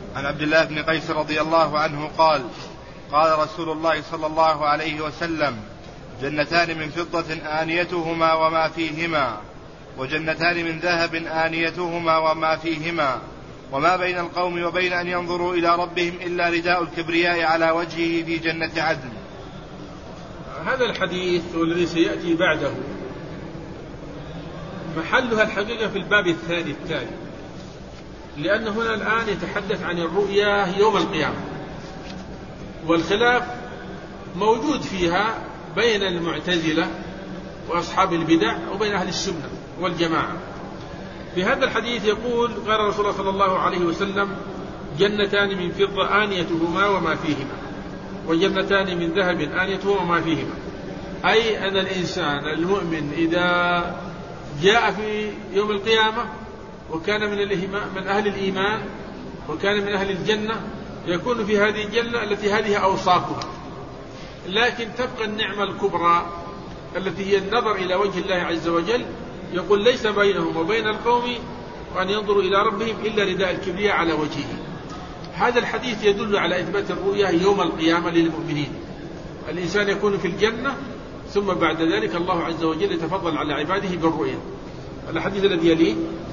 عن عبد الله بن قيس رضي الله عنه قال قال رسول الله صلى الله عليه وسلم: جنتان من فضة آنيتهما وما فيهما، وجنتان من ذهب آنيتهما وما فيهما، وما بين القوم وبين أن ينظروا إلى ربهم إلا رداء الكبرياء على وجهه في جنة عدن. هذا الحديث والذي سيأتي بعده محلها الحقيقة في الباب الثاني التالي، لأن هنا الآن يتحدث عن الرؤيا يوم القيامة، والخلاف موجود فيها بين المعتزلة وأصحاب البدع وبين أهل السنة والجماعة. في هذا الحديث يقول: قال رسول الله صلى الله عليه وسلم: جنتان من فضة آنيتهما وما فيهما، وجنتان من ذهب آنيتهما وما فيهما، أي أن الإنسان المؤمن إذا جاء في يوم القيامة وكان من أهل الإيمان وكان من أهل الجنة يكون في هذه الجنة التي هذه أوصافها، لكن تبقى النعمة الكبرى التي هي النظر إلى وجه الله عز وجل. يقول: ليس بينهم وبين القوم وأن ينظروا إلى ربهم إلا رداء الكبرياء على وجهه. هذا الحديث يدل على إثبات الرؤيا يوم القيامة للمؤمنين. الإنسان يكون في الجنة ثم بعد ذلك الله عز وجل يتفضل على عباده بالرؤيا. الحديث الذي يليه: